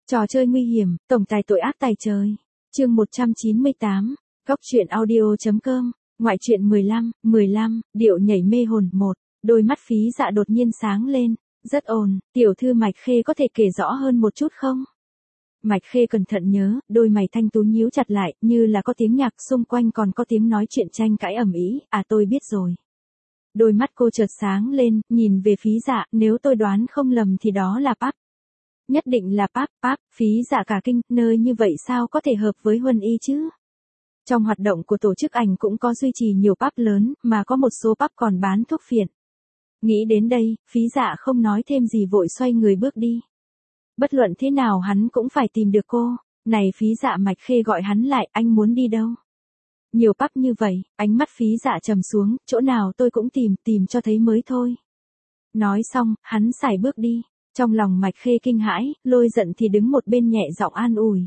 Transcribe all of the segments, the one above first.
Trò chơi nguy hiểm, tổng tài tội ác tài trời. Chương 198, Góc truyện audio.com, ngoại truyện 15, điệu nhảy mê hồn 1, đôi mắt Phí Dạ đột nhiên sáng lên, rất ồn, tiểu thư Mạch Khê có thể kể rõ hơn một chút không? Mạch Khê cẩn thận nhớ, đôi mày thanh tú nhíu chặt lại, như là có tiếng nhạc xung quanh còn có tiếng nói chuyện tranh cãi ầm ĩ, tôi biết rồi. Đôi mắt cô chợt sáng lên, nhìn về Phí Dạ, nếu tôi đoán không lầm thì đó là pub. Nhất định là pub, Phí Dạ cả kinh, nơi như vậy sao có thể hợp với Huân Y chứ? Trong hoạt động của tổ chức ảnh cũng có duy trì nhiều pub lớn, mà có một số pub còn bán thuốc phiện. Nghĩ đến đây, Phí Dạ không nói thêm gì vội xoay người bước đi. Bất luận thế nào hắn cũng phải tìm được cô. Này Phí Dạ, Mạch Khê gọi hắn lại, anh muốn đi đâu? Nhiều pub như vậy, ánh mắt Phí Dạ trầm xuống, chỗ nào tôi cũng tìm cho thấy mới thôi. Nói xong, hắn sải bước đi. Trong lòng Mạch Khê kinh hãi, Lôi Giận thì đứng một bên nhẹ giọng an ủi.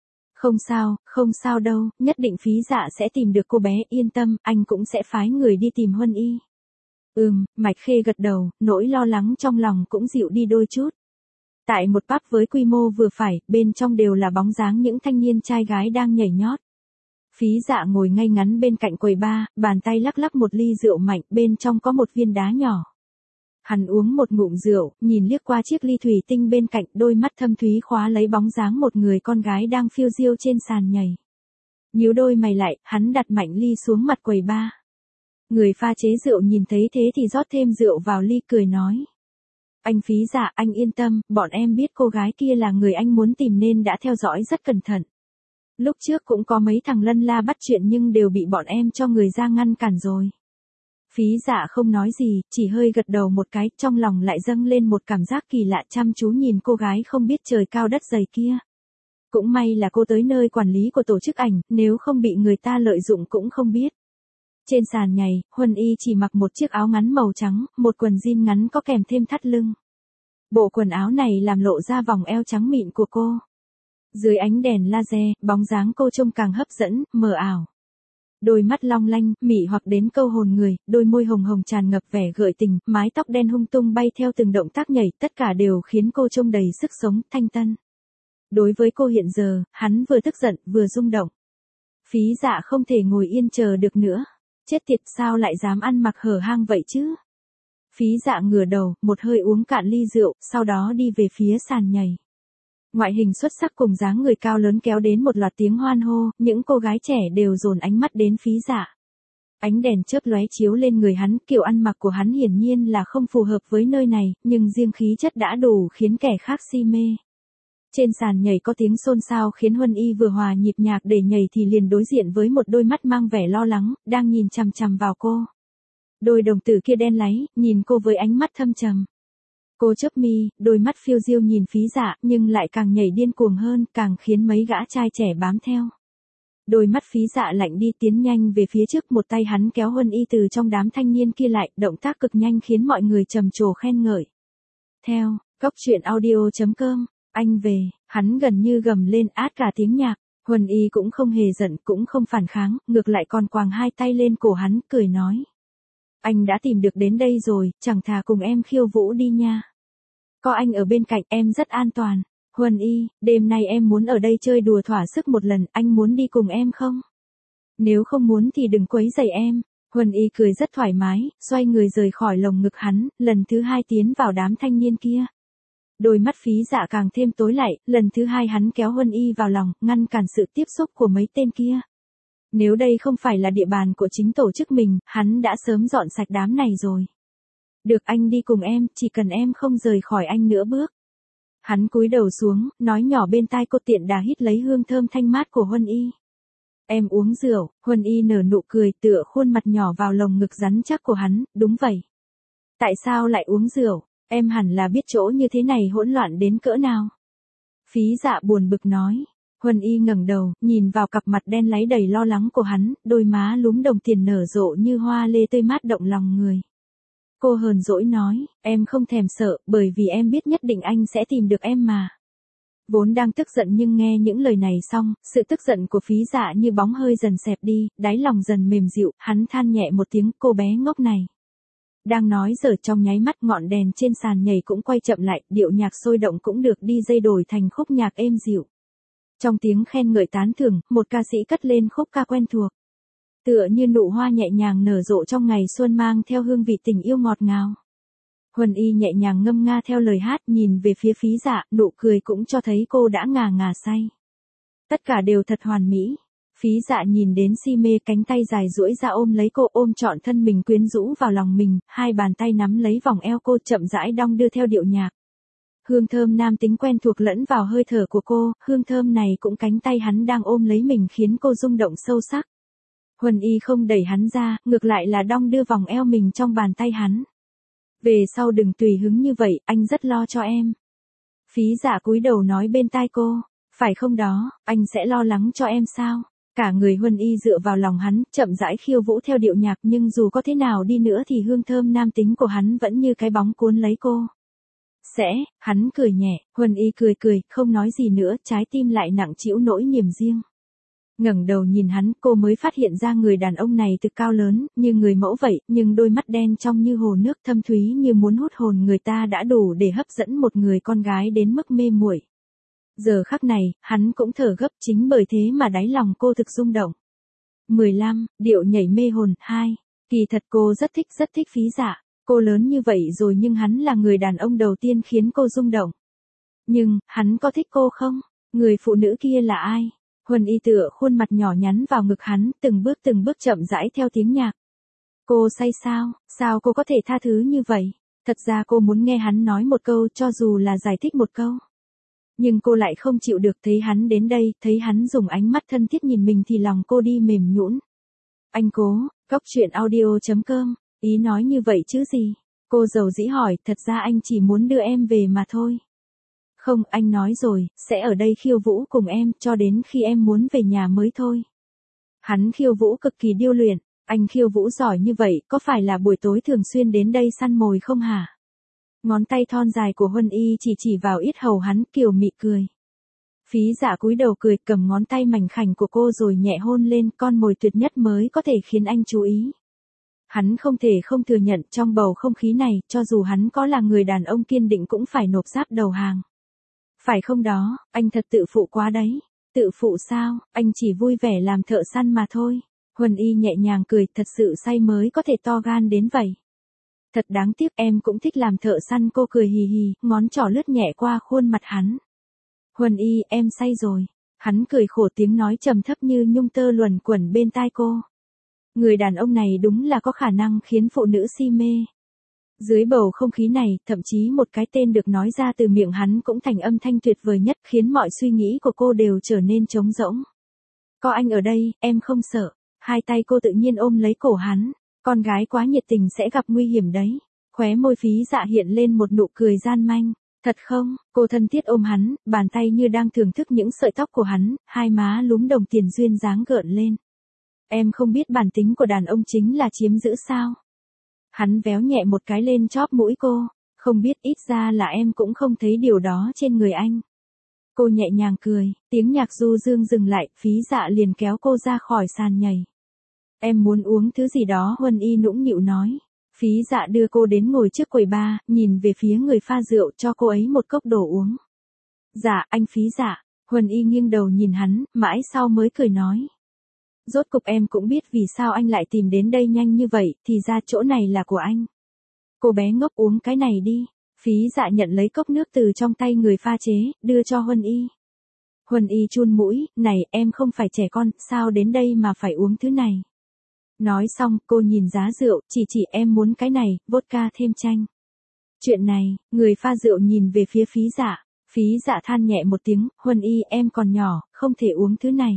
Không sao đâu, nhất định Phí Dạ sẽ tìm được cô bé, yên tâm, anh cũng sẽ phái người đi tìm Huân Y. Mạch Khê gật đầu, nỗi lo lắng trong lòng cũng dịu đi đôi chút. Tại một pub với quy mô vừa phải, bên trong đều là bóng dáng những thanh niên trai gái đang nhảy nhót. Phí Dạ ngồi ngay ngắn bên cạnh quầy bar, bàn tay lắc một ly rượu mạnh, bên trong có một viên đá nhỏ. Hắn uống một ngụm rượu, nhìn liếc qua chiếc ly thủy tinh bên cạnh, đôi mắt thâm thúy khóa lấy bóng dáng một người con gái đang phiêu diêu trên sàn nhảy. Nhíu đôi mày lại, hắn đặt mạnh ly xuống mặt quầy bar. Người pha chế rượu nhìn thấy thế thì rót thêm rượu vào ly, cười nói. Anh Phí Dạ, anh yên tâm, bọn em biết cô gái kia là người anh muốn tìm nên đã theo dõi rất cẩn thận. Lúc trước cũng có mấy thằng lân la bắt chuyện nhưng đều bị bọn em cho người ra ngăn cản rồi. Phí Dạ không nói gì, chỉ hơi gật đầu một cái, trong lòng lại dâng lên một cảm giác kỳ lạ, chăm chú nhìn cô gái không biết trời cao đất dày kia. Cũng may là cô tới nơi quản lý của tổ chức ảnh, nếu không bị người ta lợi dụng cũng không biết. Trên sàn nhảy, Huân Y chỉ mặc một chiếc áo ngắn màu trắng, một quần jean ngắn có kèm thêm thắt lưng. Bộ quần áo này làm lộ ra vòng eo trắng mịn của cô. Dưới ánh đèn laser, bóng dáng cô trông càng hấp dẫn, mờ ảo. Đôi mắt long lanh, mị hoặc đến câu hồn người, đôi môi hồng hồng tràn ngập vẻ gợi tình, mái tóc đen hung tung bay theo từng động tác nhảy, tất cả đều khiến cô trông đầy sức sống, thanh tân. Đối với cô hiện giờ, hắn vừa tức giận, vừa rung động. Phí Dạ không thể ngồi yên chờ được nữa. Chết tiệt, sao lại dám ăn mặc hở hang vậy chứ? Phí Dạ ngửa đầu, một hơi uống cạn ly rượu, sau đó đi về phía sàn nhảy. Ngoại hình xuất sắc cùng dáng người cao lớn kéo đến một loạt tiếng hoan hô, những cô gái trẻ đều dồn ánh mắt đến Phí Dạ. Ánh đèn chớp lóe chiếu lên người hắn, kiểu ăn mặc của hắn hiển nhiên là không phù hợp với nơi này, nhưng riêng khí chất đã đủ khiến kẻ khác si mê. Trên sàn nhảy có tiếng xôn xao khiến Huân Y vừa hòa nhịp nhạc để nhảy thì liền đối diện với một đôi mắt mang vẻ lo lắng, đang nhìn chằm chằm vào cô. Đôi đồng tử kia đen láy, nhìn cô với ánh mắt thâm trầm. Cô chớp mi, đôi mắt phiêu diêu nhìn Phí Dạ, nhưng lại càng nhảy điên cuồng hơn, càng khiến mấy gã trai trẻ bám theo. Đôi mắt Phí Dạ lạnh đi, tiến nhanh về phía trước, một tay hắn kéo Huân Y từ trong đám thanh niên kia lại, động tác cực nhanh khiến mọi người trầm trồ khen ngợi. Theo, Góc truyện audio.com, anh về, hắn gần như gầm lên át cả tiếng nhạc. Huân Y cũng không hề giận, cũng không phản kháng, ngược lại còn quàng hai tay lên cổ hắn, cười nói. Anh đã tìm được đến đây rồi, chẳng thà cùng em khiêu vũ đi nha. Có anh ở bên cạnh em rất an toàn. Huân Y, đêm nay em muốn ở đây chơi đùa thỏa sức một lần, anh muốn đi cùng em không? Nếu không muốn thì đừng quấy rầy em. Huân Y cười rất thoải mái, xoay người rời khỏi lồng ngực hắn, lần thứ hai tiến vào đám thanh niên kia. Đôi mắt Phí Dạ càng thêm tối lại, lần thứ hai hắn kéo Huân Y vào lòng, ngăn cản sự tiếp xúc của mấy tên kia. Nếu đây không phải là địa bàn của chính tổ chức mình, hắn đã sớm dọn sạch đám này rồi. Được, anh đi cùng em, chỉ cần em không rời khỏi anh nửa bước. Hắn cúi đầu xuống, nói nhỏ bên tai cô, tiện đà hít lấy hương thơm thanh mát của Huân Y. Em uống rượu. Huân Y nở nụ cười, tựa khuôn mặt nhỏ vào lồng ngực rắn chắc của hắn. Đúng vậy. Tại sao lại uống rượu? Em hẳn là biết chỗ như thế này hỗn loạn đến cỡ nào. Phí Dạ buồn bực nói. Huân Y ngẩng đầu, nhìn vào cặp mặt đen láy đầy lo lắng của hắn, đôi má lúm đồng tiền nở rộ như hoa lê tươi mát động lòng người. Cô hờn dỗi nói, em không thèm sợ, bởi vì em biết nhất định anh sẽ tìm được em mà. Vốn đang tức giận nhưng nghe những lời này xong, sự tức giận của Phí Dạ như bóng hơi dần xẹp đi, đáy lòng dần mềm dịu, hắn than nhẹ một tiếng, cô bé ngốc này. Đang nói giờ trong nháy mắt ngọn đèn trên sàn nhảy cũng quay chậm lại, điệu nhạc sôi động cũng được DJ đổi thành khúc nhạc êm dịu. Trong tiếng khen ngợi tán thưởng, một ca sĩ cất lên khúc ca quen thuộc. Tựa như nụ hoa nhẹ nhàng nở rộ trong ngày xuân mang theo hương vị tình yêu ngọt ngào. Huân Y nhẹ nhàng ngâm nga theo lời hát, nhìn về phía Phí Dạ, nụ cười cũng cho thấy cô đã ngà ngà say. Tất cả đều thật hoàn mỹ. Phí Dạ nhìn đến si mê, cánh tay dài duỗi ra ôm lấy cô, ôm trọn thân mình quyến rũ vào lòng mình, hai bàn tay nắm lấy vòng eo cô chậm rãi đong đưa theo điệu nhạc. Hương thơm nam tính quen thuộc lẫn vào hơi thở của cô, hương thơm này cũng cánh tay hắn đang ôm lấy mình khiến cô rung động sâu sắc. Huân Y không đẩy hắn ra, ngược lại là đong đưa vòng eo mình trong bàn tay hắn. Về sau đừng tùy hứng như vậy, anh rất lo cho em. Phí Dạ cúi đầu nói bên tai cô, phải không đó, anh sẽ lo lắng cho em sao? Cả người Huân Y dựa vào lòng hắn, chậm rãi khiêu vũ theo điệu nhạc, nhưng dù có thế nào đi nữa thì hương thơm nam tính của hắn vẫn như cái bóng cuốn lấy cô. Hắn cười nhẹ, Huân Y cười cười, không nói gì nữa, trái tim lại nặng trĩu nỗi niềm riêng. Ngẩng đầu nhìn hắn, cô mới phát hiện ra người đàn ông này thực cao lớn, như người mẫu vậy, nhưng đôi mắt đen trong như hồ nước thâm thúy như muốn hút hồn người ta đã đủ để hấp dẫn một người con gái đến mức mê muội. Giờ khắc này, hắn cũng thở gấp, chính bởi thế mà đáy lòng cô thực rung động. 15. Điệu nhảy mê hồn 2. Kỳ thật cô rất thích Phí Dạ. Cô lớn như vậy rồi nhưng hắn là người đàn ông đầu tiên khiến cô rung động. Nhưng, hắn có thích cô không? Người phụ nữ kia là ai? Huân Y tựa khuôn mặt nhỏ nhắn vào ngực hắn, từng bước chậm rãi theo tiếng nhạc. Cô say sao? Sao cô có thể tha thứ như vậy? Thật ra cô muốn nghe hắn nói một câu, cho dù là giải thích một câu. Nhưng cô lại không chịu được, thấy hắn đến đây, thấy hắn dùng ánh mắt thân thiết nhìn mình thì lòng cô đi mềm nhũn. Anh cố, goctruyện.audio.com, ý nói như vậy chứ gì? Cô dầu dĩ hỏi, thật ra anh chỉ muốn đưa em về mà thôi. Không, anh nói rồi, sẽ ở đây khiêu vũ cùng em, cho đến khi em muốn về nhà mới thôi. Hắn khiêu vũ cực kỳ điêu luyện, anh khiêu vũ giỏi như vậy, có phải là buổi tối thường xuyên đến đây săn mồi không hả? Ngón tay thon dài của Huân Y chỉ vào yết hầu hắn, kiều mị cười. Phí Dạ cúi đầu cười, cầm ngón tay mảnh khảnh của cô rồi nhẹ hôn lên, con mồi tuyệt nhất mới có thể khiến anh chú ý. Hắn không thể không thừa nhận, trong bầu không khí này, cho dù hắn có là người đàn ông kiên định cũng phải nộp giáp đầu hàng. Phải không đó, anh thật tự phụ quá đấy. Tự phụ sao, anh chỉ vui vẻ làm thợ săn mà thôi. Huân Y nhẹ nhàng cười, thật sự say mới có thể to gan đến vậy. Thật đáng tiếc, em cũng thích làm thợ săn, cô cười hì hì, ngón trỏ lướt nhẹ qua khuôn mặt hắn. Huân Y, em say rồi. Hắn cười khổ, tiếng nói trầm thấp như nhung tơ luẩn quẩn bên tai cô. Người đàn ông này đúng là có khả năng khiến phụ nữ si mê. Dưới bầu không khí này, thậm chí một cái tên được nói ra từ miệng hắn cũng thành âm thanh tuyệt vời nhất, khiến mọi suy nghĩ của cô đều trở nên trống rỗng. Có anh ở đây, em không sợ. Hai tay cô tự nhiên ôm lấy cổ hắn. Con gái quá nhiệt tình sẽ gặp nguy hiểm đấy. Khóe môi Phí Dạ hiện lên một nụ cười gian manh. Thật không? Cô thân thiết ôm hắn, bàn tay như đang thưởng thức những sợi tóc của hắn, hai má lúm đồng tiền duyên dáng gợn lên. Em không biết bản tính của đàn ông chính là chiếm giữ sao? Hắn véo nhẹ một cái lên chóp mũi cô, không biết, ít ra là em cũng không thấy điều đó trên người anh. Cô nhẹ nhàng cười, tiếng nhạc du dương dừng lại, Phí Dạ liền kéo cô ra khỏi sàn nhảy. Em muốn uống thứ gì đó, Huân Y nũng nịu nói. Phí Dạ đưa cô đến ngồi trước quầy bar, nhìn về phía người pha rượu, cho cô ấy một cốc đồ uống. Dạ, anh Phí Dạ. Huân Y nghiêng đầu nhìn hắn, mãi sau mới cười nói. Rốt cục em cũng biết vì sao anh lại tìm đến đây nhanh như vậy, thì ra chỗ này là của anh. Cô bé ngốc, uống cái này đi. Phí Dạ nhận lấy cốc nước từ trong tay người pha chế, đưa cho Huân Y. Huân Y chun mũi, này, em không phải trẻ con, sao đến đây mà phải uống thứ này. Nói xong, cô nhìn giá rượu, chỉ em muốn cái này, vodka thêm chanh. Chuyện này, người pha rượu nhìn về phía Phí Dạ. Phí Dạ than nhẹ một tiếng, Huân Y, em còn nhỏ, không thể uống thứ này.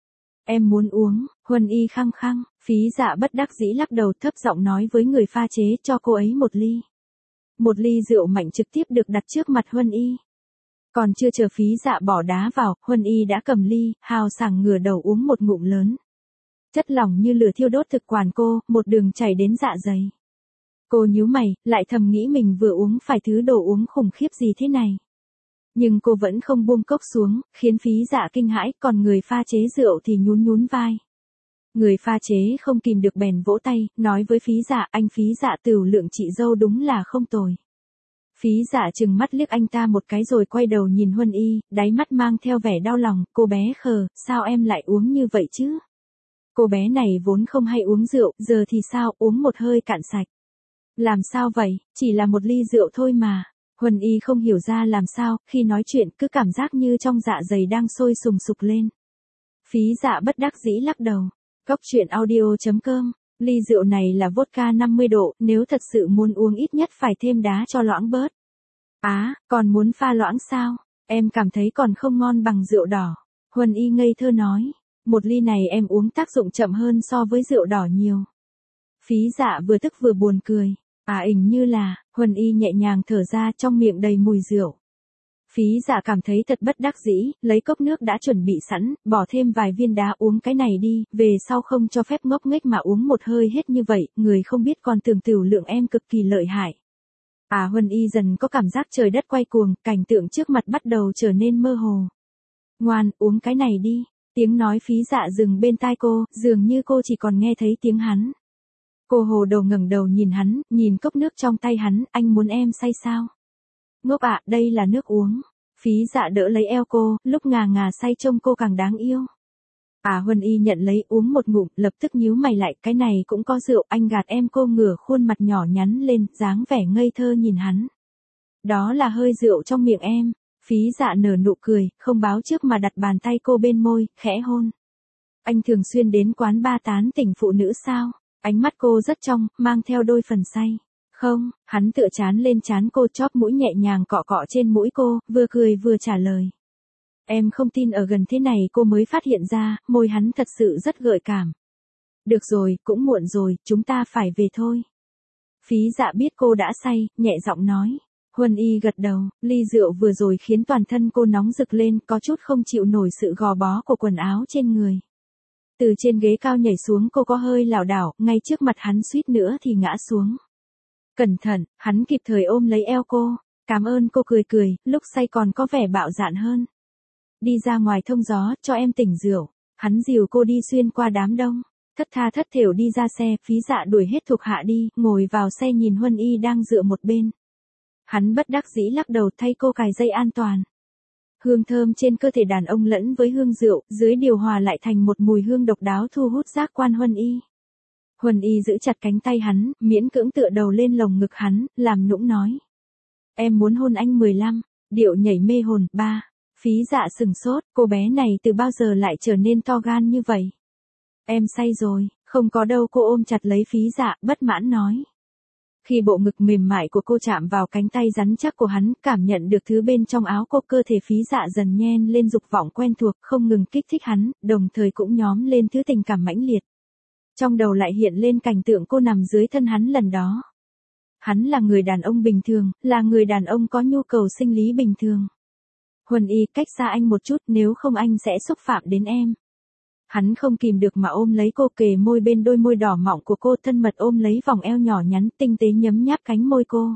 Em muốn uống. Huân Y khăng khăng. Phí Dạ bất đắc dĩ lắc đầu, thấp giọng nói với người pha chế, cho cô ấy một ly. Một ly rượu mạnh trực tiếp được đặt trước mặt Huân Y. Còn chưa chờ Phí Dạ bỏ đá vào, Huân Y đã cầm ly, hào sảng ngửa đầu uống một ngụm lớn. Chất lỏng như lửa thiêu đốt thực quản cô, một đường chảy đến dạ dày. Cô nhíu mày, lại thầm nghĩ mình vừa uống phải thứ đồ uống khủng khiếp gì thế này. Nhưng cô vẫn không buông cốc xuống, khiến Phí Dạ kinh hãi, còn người pha chế rượu thì nhún nhún vai. Người pha chế không kìm được bèn vỗ tay, nói với Phí Dạ, anh Phí Dạ tửu lượng chị dâu đúng là không tồi. Phí Dạ trừng mắt liếc anh ta một cái rồi quay đầu nhìn Huân Y, đáy mắt mang theo vẻ đau lòng, cô bé khờ, sao em lại uống như vậy chứ? Cô bé này vốn không hay uống rượu, giờ thì sao, uống một hơi cạn sạch. Làm sao vậy, chỉ là một ly rượu thôi mà. Huân Y không hiểu ra làm sao, khi nói chuyện cứ cảm giác như trong dạ dày đang sôi sùng sục lên. Phí Dạ bất đắc dĩ lắc đầu. Cóc truyện audio.com, ly rượu này là vodka 50 độ, nếu thật sự muốn uống ít nhất phải thêm đá cho loãng bớt. Còn muốn pha loãng sao? Em cảm thấy còn không ngon bằng rượu đỏ. Huân Y ngây thơ nói, một ly này em uống tác dụng chậm hơn so với rượu đỏ nhiều. Phí Dạ vừa tức vừa buồn cười. Như là, Huân Y nhẹ nhàng thở ra trong miệng đầy mùi rượu. Phí Dạ cảm thấy thật bất đắc dĩ, lấy cốc nước đã chuẩn bị sẵn, bỏ thêm vài viên đá uống cái này đi, về sau không cho phép ngốc nghếch mà uống một hơi hết như vậy, người không biết còn tưởng tửu lượng em cực kỳ lợi hại. Huân Y dần có cảm giác trời đất quay cuồng, cảnh tượng trước mặt bắt đầu trở nên mơ hồ. Ngoan, uống cái này đi, tiếng nói Phí Dạ dừng bên tai cô, dường như cô chỉ còn nghe thấy tiếng hắn. Cô hồ đầu ngẩng đầu nhìn hắn, nhìn cốc nước trong tay hắn, anh muốn em say sao? Ngốc đây là nước uống. Phí Dạ đỡ lấy eo cô, lúc ngà ngà say trông cô càng đáng yêu. Huân Y nhận lấy uống một ngụm, lập tức nhíu mày lại, cái này cũng có rượu, anh gạt em. Cô ngửa khuôn mặt nhỏ nhắn lên, dáng vẻ ngây thơ nhìn hắn. Đó là hơi rượu trong miệng em. Phí Dạ nở nụ cười, không báo trước mà đặt bàn tay cô bên môi, khẽ hôn. Anh thường xuyên đến quán bar tán tỉnh phụ nữ sao? Ánh mắt cô rất trong, mang theo đôi phần say. Không, hắn tựa chán lên trán cô, chóp mũi nhẹ nhàng cọ cọ trên mũi cô, vừa cười vừa trả lời. Em không tin ở gần thế này cô mới phát hiện ra, môi hắn thật sự rất gợi cảm. Được rồi, cũng muộn rồi, chúng ta phải về thôi. Phí Dạ biết cô đã say, nhẹ giọng nói. Huân Y gật đầu, ly rượu vừa rồi khiến toàn thân cô nóng rực lên, có chút không chịu nổi sự gò bó của quần áo trên người. Từ trên ghế cao nhảy xuống cô có hơi lảo đảo, ngay trước mặt hắn suýt nữa thì ngã xuống. Cẩn thận, hắn kịp thời ôm lấy eo cô. Cảm ơn, cô cười cười, lúc say còn có vẻ bạo dạn hơn. Đi ra ngoài thông gió, cho em tỉnh rượu. Hắn dìu cô đi xuyên qua đám đông. Thất tha thất thểu đi ra xe, Phí Dạ đuổi hết thuộc hạ đi, ngồi vào xe nhìn Huân Y đang dựa một bên. Hắn bất đắc dĩ lắc đầu thay cô cài dây an toàn. Hương thơm trên cơ thể đàn ông lẫn với hương rượu, dưới điều hòa lại thành một mùi hương độc đáo thu hút giác quan Huân Y. Huân Y giữ chặt cánh tay hắn, miễn cưỡng tựa đầu lên lồng ngực hắn, làm nũng nói. Em muốn hôn anh 15, điệu nhảy mê hồn. Phí Dạ sừng sốt, cô bé này từ bao giờ lại trở nên to gan như vậy? Em say rồi, không có đâu. Cô ôm chặt lấy Phí Dạ, bất mãn nói. Khi bộ ngực mềm mại của cô chạm vào cánh tay rắn chắc của hắn, cảm nhận được thứ bên trong áo cô, cơ thể Phí Dạ dần nhen lên dục vọng quen thuộc, không ngừng kích thích hắn, đồng thời cũng nhóm lên thứ tình cảm mãnh liệt. Trong đầu lại hiện lên cảnh tượng cô nằm dưới thân hắn lần đó. Hắn là người đàn ông bình thường, là người đàn ông có nhu cầu sinh lý bình thường. Huân Y, cách xa anh một chút, nếu không anh sẽ xúc phạm đến em. Hắn không kìm được mà ôm lấy cô, kề môi bên đôi môi đỏ mọng của cô, thân mật ôm lấy vòng eo nhỏ nhắn, tinh tế nhấm nháp cánh môi cô.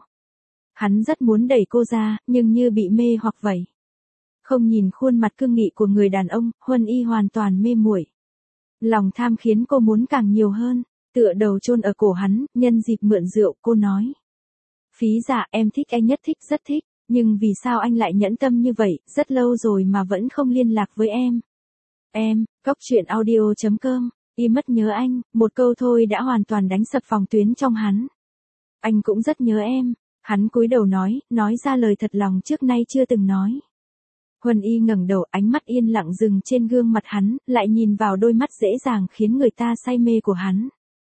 Hắn rất muốn đẩy cô ra, nhưng như bị mê hoặc vậy. Không nhìn khuôn mặt cương nghị của người đàn ông, Huân Y hoàn toàn mê muội. Lòng tham khiến cô muốn càng nhiều hơn, tựa đầu chôn ở cổ hắn, nhân dịp mượn rượu, cô nói. Phí Dạ, em thích anh, nhất thích, rất thích, nhưng vì sao anh lại nhẫn tâm như vậy, rất lâu rồi mà vẫn không liên lạc với em. Em, cóc truyện audio.com, mất nhớ anh, một câu thôi đã hoàn toàn đánh sập phòng tuyến trong hắn. Anh cũng rất nhớ em, hắn cúi đầu nói ra lời thật lòng trước nay chưa từng nói. Huân Y ngẩng đầu, ánh mắt yên lặng dừng trên gương mặt hắn, lại nhìn vào đôi mắt dễ dàng khiến người ta say mê của hắn.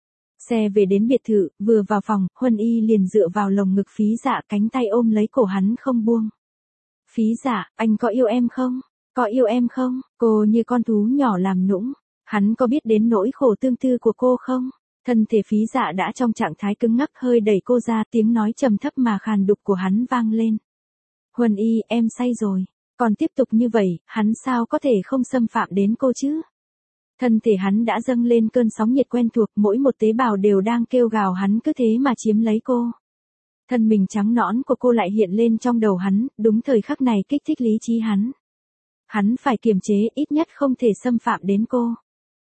Xe về đến biệt thự, vừa vào phòng, Huân Y liền dựa vào lồng ngực Phí Dạ, cánh tay ôm lấy cổ hắn không buông. Phí Dạ, anh có yêu em không? Có yêu em không? Cô như con thú nhỏ làm nũng. Hắn có biết đến nỗi khổ tương tư của cô không? Thân thể Phí Dạ đã trong trạng thái cứng ngắc, hơi đẩy cô ra, tiếng nói trầm thấp mà khàn đục của hắn vang lên. Huân Y, em say rồi. Còn tiếp tục như vậy, hắn sao có thể không xâm phạm đến cô chứ? Thân thể hắn đã dâng lên cơn sóng nhiệt quen thuộc, mỗi một tế bào đều đang kêu gào hắn cứ thế mà chiếm lấy cô. Thân mình trắng nõn của cô lại hiện lên trong đầu hắn, đúng thời khắc này kích thích lý trí hắn. Hắn phải kiềm chế, ít nhất không thể xâm phạm đến cô.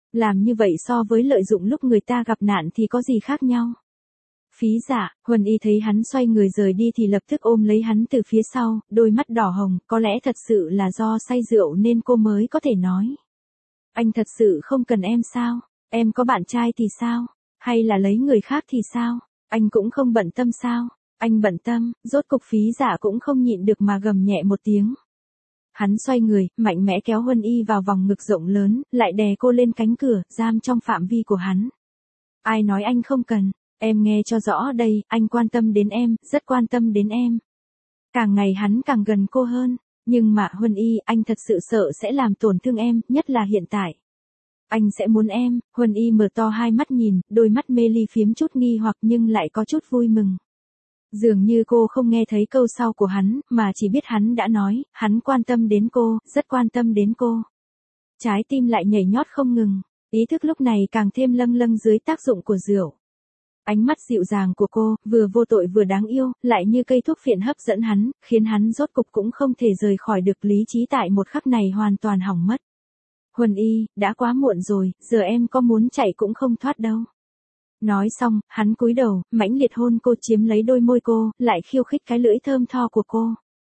Làm như vậy so với lợi dụng lúc người ta gặp nạn thì có gì khác nhau. Phí Dạ, Huân Y thấy hắn xoay người rời đi thì lập tức ôm lấy hắn từ phía sau, đôi mắt đỏ hồng, có lẽ thật sự là do say rượu nên cô mới có thể nói. Anh thật sự không cần em sao? Em có bạn trai thì sao? Hay là lấy người khác thì sao? Anh cũng không bận tâm sao? Anh bận tâm, rốt cục Phí Dạ cũng không nhịn được mà gầm nhẹ một tiếng. Hắn xoay người, mạnh mẽ kéo Huân Y vào vòng ngực rộng lớn, lại đè cô lên cánh cửa, giam trong phạm vi của hắn. Ai nói anh không cần, em nghe cho rõ đây, anh quan tâm đến em, rất quan tâm đến em. Càng ngày hắn càng gần cô hơn, nhưng mà Huân Y, anh thật sự sợ sẽ làm tổn thương em, nhất là hiện tại. Anh sẽ muốn em. Huân Y mở to hai mắt nhìn, đôi mắt mê ly phiếm chút nghi hoặc nhưng lại có chút vui mừng. Dường như cô không nghe thấy câu sau của hắn, mà chỉ biết hắn đã nói, hắn quan tâm đến cô, rất quan tâm đến cô. Trái tim lại nhảy nhót không ngừng, ý thức lúc này càng thêm lâng lâng dưới tác dụng của rượu. Ánh mắt dịu dàng của cô, vừa vô tội vừa đáng yêu, lại như cây thuốc phiện hấp dẫn hắn, khiến hắn rốt cục cũng không thể rời khỏi được lý trí tại một khắc này hoàn toàn hỏng mất. Huân Y, đã quá muộn rồi, giờ em có muốn chạy cũng không thoát đâu. Nói xong, hắn cúi đầu, mãnh liệt hôn cô, chiếm lấy đôi môi cô, lại khiêu khích cái lưỡi thơm tho của cô.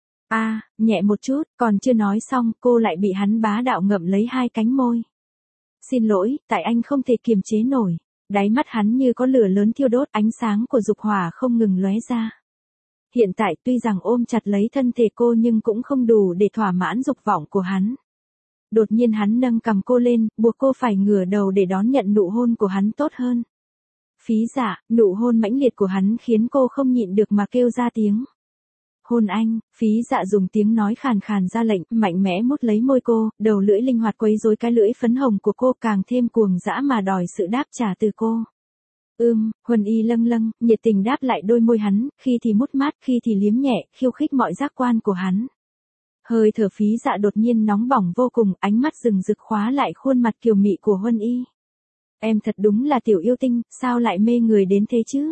Nhẹ một chút, còn chưa nói xong, cô lại bị hắn bá đạo ngậm lấy hai cánh môi. Xin lỗi, tại anh không thể kiềm chế nổi. Đáy mắt hắn như có lửa lớn thiêu đốt, ánh sáng của dục hỏa không ngừng lóe ra. Hiện tại tuy rằng ôm chặt lấy thân thể cô nhưng cũng không đủ để thỏa mãn dục vọng của hắn. Đột nhiên hắn nâng cằm cô lên, buộc cô phải ngửa đầu để đón nhận nụ hôn của hắn tốt hơn. Phí Dạ, nụ hôn mãnh liệt của hắn khiến cô không nhịn được mà kêu ra tiếng. Hôn anh. Phí Dạ dùng tiếng nói khàn khàn ra lệnh, mạnh mẽ mút lấy môi cô, đầu lưỡi linh hoạt quấy rối cái lưỡi phấn hồng của cô, càng thêm cuồng dã mà đòi sự đáp trả từ cô. Huân Y lâng lâng, nhiệt tình đáp lại đôi môi hắn, khi thì mút mát, khi thì liếm nhẹ, khiêu khích mọi giác quan của hắn. Hơi thở Phí Dạ đột nhiên nóng bỏng vô cùng, ánh mắt rừng rực khóa lại khuôn mặt kiều mị của Huân Y. Em thật đúng là tiểu yêu tinh, sao lại mê người đến thế chứ?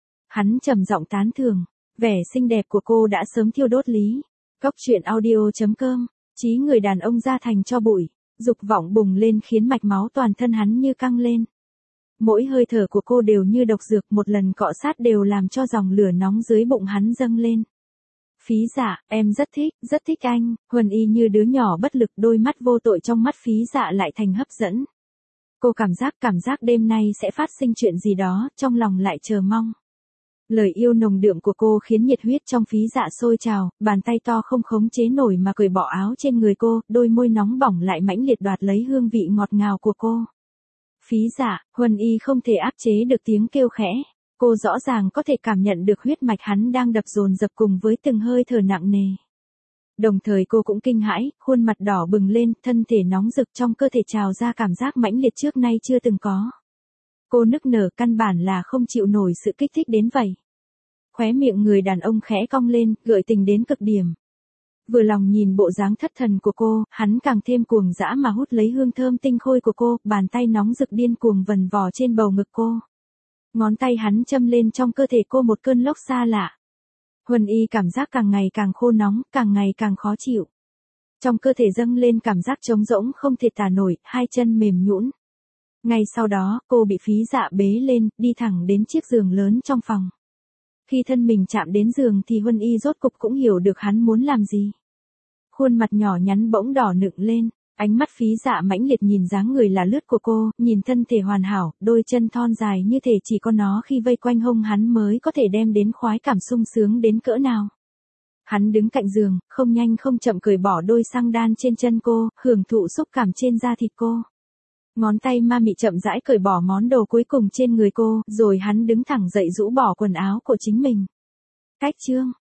Hắn trầm giọng tán thưởng, vẻ xinh đẹp của cô đã sớm thiêu đốt lý. Góc truyện audio.com, trí người đàn ông ra thành tro bụi, dục vọng bùng lên khiến mạch máu toàn thân hắn như căng lên. Mỗi hơi thở của cô đều như độc dược, một lần cọ sát đều làm cho dòng lửa nóng dưới bụng hắn dâng lên. Phí Dạ, em rất thích anh. Huân Y như đứa nhỏ bất lực, đôi mắt vô tội trong mắt Phí Dạ lại thành hấp dẫn. Cô cảm giác đêm nay sẽ phát sinh chuyện gì đó, trong lòng lại chờ mong. Lời yêu nồng đượm của cô khiến nhiệt huyết trong Phí Dạ sôi trào, bàn tay to không khống chế nổi mà cởi bỏ áo trên người cô, đôi môi nóng bỏng lại mãnh liệt đoạt lấy hương vị ngọt ngào của cô. Phí Dạ, Huân Y không thể áp chế được tiếng kêu khẽ. Cô rõ ràng có thể cảm nhận được huyết mạch hắn đang đập dồn dập cùng với từng hơi thở nặng nề. Đồng thời cô cũng kinh hãi, khuôn mặt đỏ bừng lên, thân thể nóng rực trong cơ thể trào ra cảm giác mãnh liệt trước nay chưa từng có. Cô nức nở, căn bản là không chịu nổi sự kích thích đến vậy. Khóe miệng người đàn ông khẽ cong lên, gợi tình đến cực điểm. Vừa lòng nhìn bộ dáng thất thần của cô, hắn càng thêm cuồng dã mà hút lấy hương thơm tinh khôi của cô, bàn tay nóng rực điên cuồng vần vò trên bầu ngực cô. Ngón tay hắn châm lên trong cơ thể cô một cơn lốc xa lạ. Huân Y cảm giác càng ngày càng khô nóng, càng ngày càng khó chịu. Trong cơ thể dâng lên cảm giác trống rỗng không thể tả nổi, hai chân mềm nhũn. Ngay sau đó, cô bị Phí Dạ bế lên, đi thẳng đến chiếc giường lớn trong phòng. Khi thân mình chạm đến giường thì Huân Y rốt cục cũng hiểu được hắn muốn làm gì. Khuôn mặt nhỏ nhắn bỗng đỏ nựng lên, ánh mắt Phí Dạ mãnh liệt nhìn dáng người là lướt của cô, nhìn thân thể hoàn hảo, đôi chân thon dài như thể chỉ có nó khi vây quanh hông hắn mới có thể đem đến khoái cảm sung sướng đến cỡ nào. Hắn đứng cạnh giường, không nhanh không chậm cởi bỏ đôi xăng đan trên chân cô, hưởng thụ xúc cảm trên da thịt cô. Ngón tay ma mị chậm rãi cởi bỏ món đồ cuối cùng trên người cô, rồi hắn đứng thẳng dậy rũ bỏ quần áo của chính mình. Cách chương